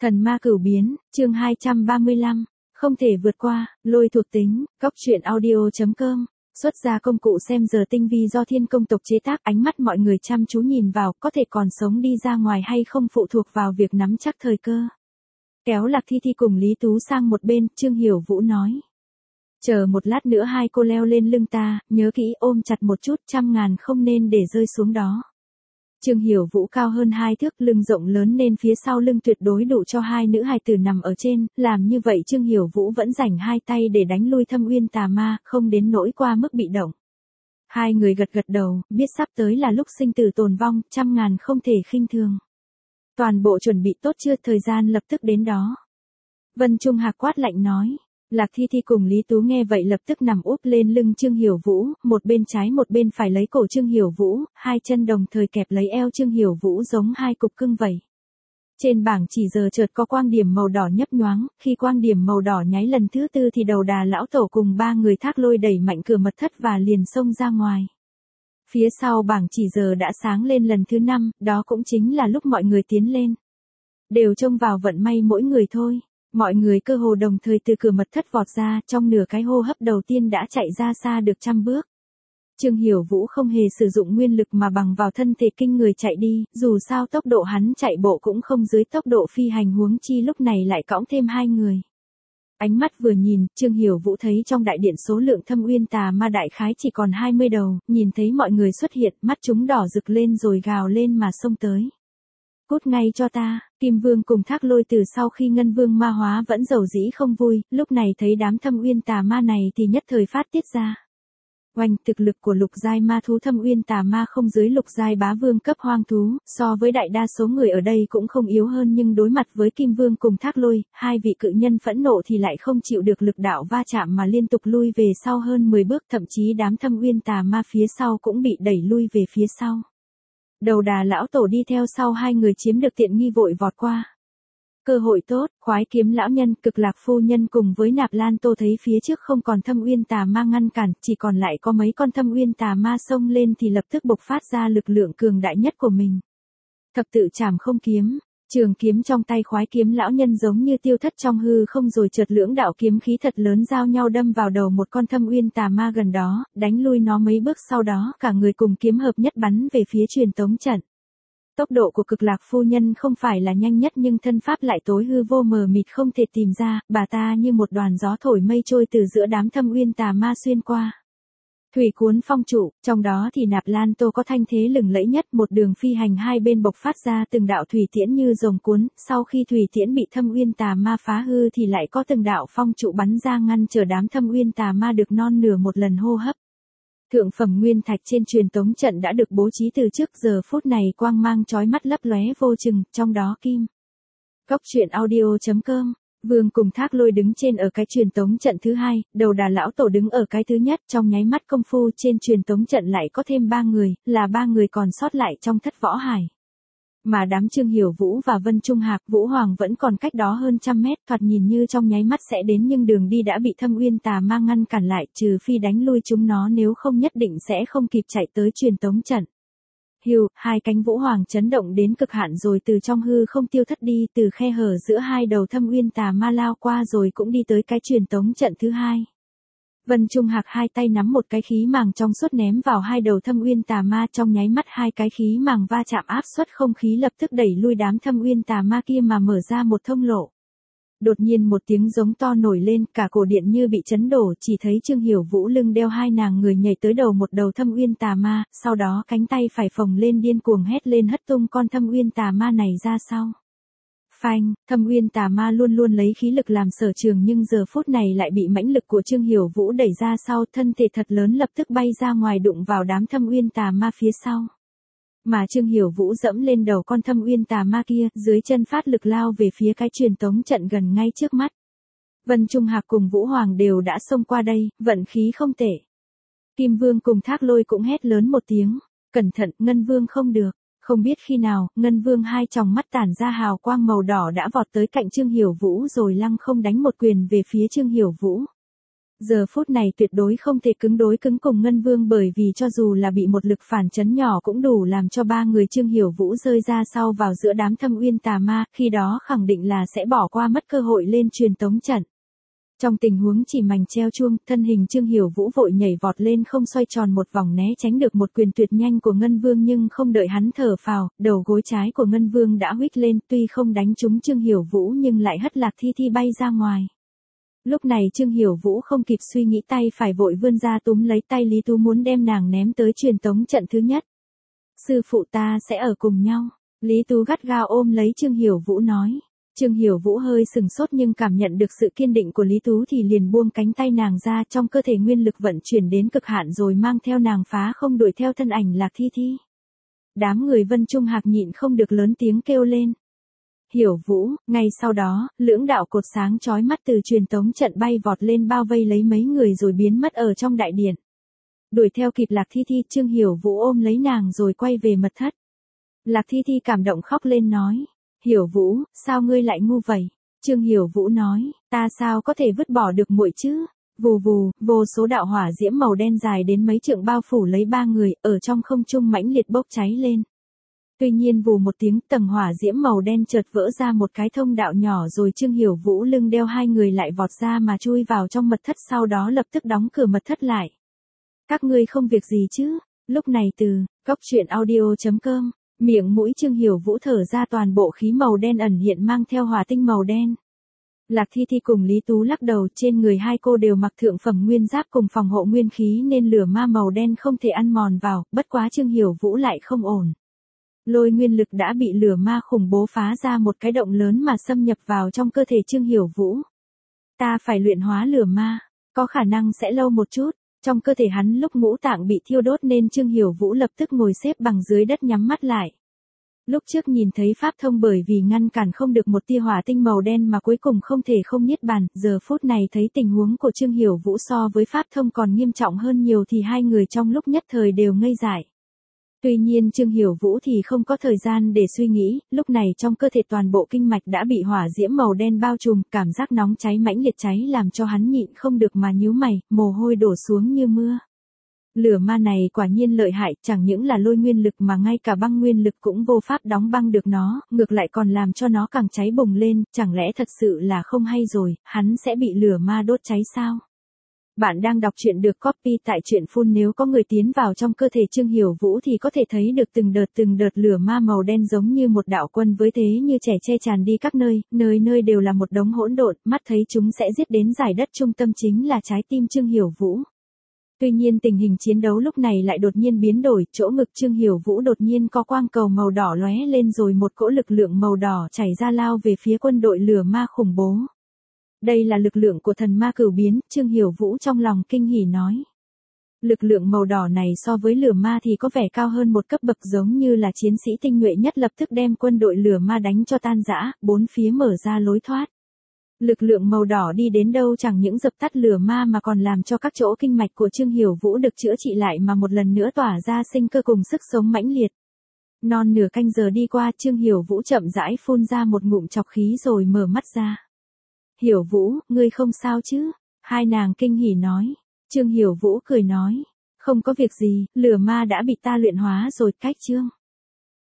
Thần ma cửu biến, chương 235, không thể vượt qua, lôi thuộc tính, góc truyện audio.com, xuất ra công cụ xem giờ tinh vi do Thiên Công tộc chế tác, ánh mắt mọi người chăm chú nhìn vào, có thể còn sống đi ra ngoài hay không phụ thuộc vào việc nắm chắc thời cơ. Kéo Lạc Thi Thi cùng Lý Tú sang một bên, Trương Hiểu Vũ nói. Chờ một lát nữa hai cô leo lên lưng ta, nhớ kỹ ôm chặt một chút, 100.000 không nên để rơi xuống đó. Trương Hiểu Vũ cao hơn 2 thước, lưng rộng lớn nên phía sau lưng tuyệt đối đủ cho hai nữ hài tử nằm ở trên, làm như vậy Trương Hiểu Vũ vẫn rảnh hai tay để đánh lui Thâm Uyên tà ma, không đến nỗi qua mức bị động. Hai người gật gật đầu, biết sắp tới là lúc sinh tử tồn vong, 100.000 không thể khinh thường. Toàn bộ chuẩn bị tốt chưa, thời gian lập tức đến đó. Vân Trung Hạc quát lạnh nói. Lạc Thi Thi cùng Lý Tú nghe vậy lập tức nằm úp lên lưng Trương Hiểu Vũ, một bên trái một bên phải lấy cổ Trương Hiểu Vũ, hai chân đồng thời kẹp lấy eo Trương Hiểu Vũ giống hai cục cưng vậy. Trên bảng chỉ giờ chợt có quang điểm màu đỏ nhấp nhoáng, khi quang điểm màu đỏ nháy lần thứ tư thì đầu đà lão tổ cùng ba người Thác Lôi đẩy mạnh cửa mật thất và liền xông ra ngoài. Phía sau bảng chỉ giờ đã sáng lên lần thứ 5, đó cũng chính là lúc mọi người tiến lên. Đều trông vào vận may mỗi người thôi. Mọi người cơ hồ đồng thời từ cửa mật thất vọt ra, trong nửa cái hô hấp đầu tiên đã chạy ra xa được 100 bước. Trương Hiểu Vũ không hề sử dụng nguyên lực mà bằng vào thân thể kinh người chạy đi, dù sao tốc độ hắn chạy bộ cũng không dưới tốc độ phi hành, huống chi lúc này lại cõng thêm hai người. Ánh mắt vừa nhìn, Trương Hiểu Vũ thấy trong đại điện số lượng Thâm Uyên tà ma đại khái chỉ còn 20 đầu, nhìn thấy mọi người xuất hiện, mắt chúng đỏ rực lên rồi gào lên mà xông tới. Cút ngay cho ta, Kim Vương cùng Thác Lôi từ sau khi Ngân Vương ma hóa vẫn dầu dĩ không vui, lúc này thấy đám Thâm Uyên tà ma này thì nhất thời phát tiết ra. Oanh, thực lực của lục giai ma thú Thâm Uyên tà ma không dưới lục giai bá vương cấp hoang thú, so với đại đa số người ở đây cũng không yếu hơn, nhưng đối mặt với Kim Vương cùng Thác Lôi, hai vị cự nhân phẫn nộ thì lại không chịu được lực đạo va chạm mà liên tục lui về sau hơn 10 bước, thậm chí đám Thâm Uyên tà ma phía sau cũng bị đẩy lui về phía sau. Đầu đà lão tổ đi theo sau hai người chiếm được tiện nghi vội vọt qua. Cơ hội tốt, Khoái Kiếm lão nhân, Cực Lạc phu nhân cùng với Nạp Lan Tô thấy phía trước không còn Thâm Uyên tà ma ngăn cản, chỉ còn lại có mấy con Thâm Uyên tà ma xông lên thì lập tức bộc phát ra lực lượng cường đại nhất của mình. Thập tự trảm không kiếm, trường kiếm trong tay Khoái Kiếm lão nhân giống như tiêu thất trong hư không rồi chợt lưỡng đạo kiếm khí thật lớn giao nhau đâm vào đầu một con Thâm Uyên tà ma gần đó, đánh lui nó mấy bước, sau đó cả người cùng kiếm hợp nhất bắn về phía truyền tống trận. Tốc độ của Cực Lạc phu nhân không phải là nhanh nhất nhưng thân pháp lại tối hư vô mờ mịt không thể tìm ra, bà ta như một đoàn gió thổi mây trôi từ giữa đám Thâm Uyên tà ma xuyên qua. Thủy cuốn phong trụ, trong đó thì Nạp Lan Tô có thanh thế lừng lẫy nhất, một đường phi hành hai bên bộc phát ra từng đạo thủy tiễn như rồng cuốn, sau khi thủy tiễn bị Thâm Uyên tà ma phá hư thì lại có từng đạo phong trụ bắn ra ngăn trở đám Thâm Uyên tà ma được non nửa một lần hô hấp. Thượng phẩm nguyên thạch trên truyền tống trận đã được bố trí từ trước, giờ phút này quang mang chói mắt lấp lóe vô chừng, trong đó kim. Góc truyện audio.com, Vương cùng Thác Lôi đứng trên ở cái truyền tống trận thứ hai, đầu đà lão tổ đứng ở cái thứ nhất, trong nháy mắt công phu trên truyền tống trận lại có thêm 3 người, là 3 người còn sót lại trong thất võ hải. Mà đám Trương Hiểu Vũ và Vân Trung Hạc, Vũ Hoàng vẫn còn cách đó hơn 100 mét, thoạt nhìn như trong nháy mắt sẽ đến nhưng đường đi đã bị Thâm Uyên tà ma ngăn cản lại, trừ phi đánh lui chúng nó, nếu không nhất định sẽ không kịp chạy tới truyền tống trận. Hiu, hai cánh Vũ Hoàng chấn động đến cực hạn rồi từ trong hư không tiêu thất đi, từ khe hở giữa hai đầu Thâm Uyên tà ma lao qua rồi cũng đi tới cái truyền tống trận thứ hai. Vân Trung Hạc hai tay nắm một cái khí màng trong suốt ném vào hai đầu Thâm Uyên tà ma, trong nháy mắt hai cái khí màng va chạm, áp suất không khí lập tức đẩy lui đám Thâm Uyên tà ma kia mà mở ra một thông lộ. Đột nhiên một tiếng giống to nổi lên, cả cổ điện như bị chấn đổ, chỉ thấy Trương Hiểu Vũ lưng đeo hai nàng người nhảy tới đầu một đầu Thâm Uyên tà ma, sau đó cánh tay phải phồng lên điên cuồng hét lên hất tung con Thâm Uyên tà ma này ra sau. Phanh, Thâm Uyên tà ma luôn luôn lấy khí lực làm sở trường nhưng giờ phút này lại bị mãnh lực của Trương Hiểu Vũ đẩy ra sau, thân thể thật lớn lập tức bay ra ngoài đụng vào đám Thâm Uyên tà ma phía sau. Mà Trương Hiểu Vũ dẫm lên đầu con Thâm Uyên tà ma kia, dưới chân phát lực lao về phía cái truyền tống trận gần ngay trước mắt. Vân Trung Hạc cùng Vũ Hoàng đều đã xông qua đây, vận khí không tệ. Kim Vương cùng Thác Lôi cũng hét lớn một tiếng, cẩn thận, Ngân Vương không được. Không biết khi nào, Ngân Vương hai tròng mắt tản ra hào quang màu đỏ đã vọt tới cạnh Trương Hiểu Vũ rồi lăng không đánh một quyền về phía Trương Hiểu Vũ. Giờ phút này tuyệt đối không thể cứng đối cứng cùng Ngân Vương, bởi vì cho dù là bị một lực phản chấn nhỏ cũng đủ làm cho ba người Trương Hiểu Vũ rơi ra sau vào giữa đám thâm uyên tà ma, khi đó khẳng định là sẽ bỏ qua mất cơ hội lên truyền tống trận. Trong tình huống chỉ mảnh treo chuông, thân hình Trương Hiểu Vũ vội nhảy vọt lên không xoay tròn một vòng né tránh được một quyền tuyệt nhanh của Ngân Vương, nhưng không đợi hắn thở phào, đầu gối trái của Ngân Vương đã huých lên, tuy không đánh trúng Trương Hiểu Vũ nhưng lại hất Lạc Thi Thi bay ra ngoài. Lúc này Trương Hiểu Vũ không kịp suy nghĩ, tay phải vội vươn ra túm lấy tay Lý Tú muốn đem nàng ném tới truyền tống trận thứ nhất. Sư phụ ta sẽ ở cùng nhau. Lý Tú gắt gao ôm lấy Trương Hiểu Vũ nói. Trương Hiểu Vũ hơi sừng sốt nhưng cảm nhận được sự kiên định của Lý Tú thì liền buông cánh tay nàng ra, trong cơ thể nguyên lực vận chuyển đến cực hạn rồi mang theo nàng phá không đuổi theo thân ảnh Lạc Thi Thi. Đám người Vân Trung Hạc nhịn không được lớn tiếng kêu lên. Hiểu Vũ, ngay sau đó, lưỡng đạo cột sáng chói mắt từ truyền tống trận bay vọt lên bao vây lấy mấy người rồi biến mất ở trong đại điện. Đuổi theo kịp Lạc Thi Thi, Trương Hiểu Vũ ôm lấy nàng rồi quay về mật thất. Lạc Thi Thi cảm động khóc lên nói. Hiểu Vũ, sao ngươi lại ngu vậy? Trương Hiểu Vũ nói, ta sao có thể vứt bỏ được muội chứ? Vù vù, vô số đạo hỏa diễm màu đen dài đến mấy trượng bao phủ lấy ba người, ở trong không trung mãnh liệt bốc cháy lên. Tuy nhiên vù một tiếng, tầng hỏa diễm màu đen chợt vỡ ra một cái thông đạo nhỏ rồi Trương Hiểu Vũ lưng đeo hai người lại vọt ra mà chui vào trong mật thất, sau đó lập tức đóng cửa mật thất lại. Các ngươi không việc gì chứ? Lúc này từ coctruyện.audio.com, miệng mũi Trương Hiểu Vũ thở ra toàn bộ khí màu đen ẩn hiện mang theo hỏa tinh màu đen. Lạc Thi Thi cùng Lý Tú lắc đầu, trên người hai cô đều mặc thượng phẩm nguyên giáp cùng phòng hộ nguyên khí nên lửa ma màu đen không thể ăn mòn vào, bất quá Trương Hiểu Vũ lại không ổn. Lôi nguyên lực đã bị lửa ma khủng bố phá ra một cái động lớn mà xâm nhập vào trong cơ thể Trương Hiểu Vũ. Ta phải luyện hóa lửa ma, có khả năng sẽ lâu một chút. Trong cơ thể hắn lúc ngũ tạng bị thiêu đốt nên Trương Hiểu Vũ lập tức ngồi xếp bằng dưới đất nhắm mắt lại. Lúc trước nhìn thấy pháp thông bởi vì ngăn cản không được một tia hỏa tinh màu đen mà cuối cùng không thể không niết bàn, giờ phút này thấy tình huống của Trương Hiểu Vũ so với pháp thông còn nghiêm trọng hơn nhiều thì hai người trong lúc nhất thời đều ngây dại. Tuy nhiên Trương Hiểu Vũ thì không có thời gian để suy nghĩ, lúc này trong cơ thể toàn bộ kinh mạch đã bị hỏa diễm màu đen bao trùm, cảm giác nóng cháy mãnh liệt cháy làm cho hắn nhịn không được mà nhíu mày, mồ hôi đổ xuống như mưa. Lửa ma này quả nhiên lợi hại, chẳng những là lôi nguyên lực mà ngay cả băng nguyên lực cũng vô pháp đóng băng được nó, ngược lại còn làm cho nó càng cháy bùng lên, chẳng lẽ thật sự là không hay rồi, hắn sẽ bị lửa ma đốt cháy sao? Bạn đang đọc truyện được copy tại truyện full, nếu có người tiến vào trong cơ thể Trương Hiểu Vũ thì có thể thấy được từng đợt lửa ma màu đen giống như một đạo quân với thế như trẻ che tràn đi các nơi, nơi nơi đều là một đống hỗn độn, mắt thấy chúng sẽ giết đến giải đất, trung tâm chính là trái tim Trương Hiểu Vũ. Tuy nhiên tình hình chiến đấu lúc này lại đột nhiên biến đổi, chỗ ngực Trương Hiểu Vũ đột nhiên có quang cầu màu đỏ lóe lên rồi một cỗ lực lượng màu đỏ chảy ra lao về phía quân đội lửa ma khủng bố. Đây là lực lượng của thần ma cửu biến, Trương Hiểu Vũ trong lòng kinh hỉ nói. Lực lượng màu đỏ này so với lửa ma thì có vẻ cao hơn một cấp bậc, giống như là chiến sĩ tinh nhuệ nhất lập tức đem quân đội lửa ma đánh cho tan rã, bốn phía mở ra lối thoát. Lực lượng màu đỏ đi đến đâu chẳng những dập tắt lửa ma mà còn làm cho các chỗ kinh mạch của Trương Hiểu Vũ được chữa trị lại mà một lần nữa tỏa ra sinh cơ cùng sức sống mãnh liệt. Non nửa canh giờ đi qua, Trương Hiểu Vũ chậm rãi phun ra một ngụm trọc khí rồi mở mắt ra. Hiểu Vũ, ngươi không sao chứ? Hai nàng kinh hỉ nói. Trương Hiểu Vũ cười nói. Không có việc gì, lửa ma đã bị ta luyện hóa rồi, cách Trương.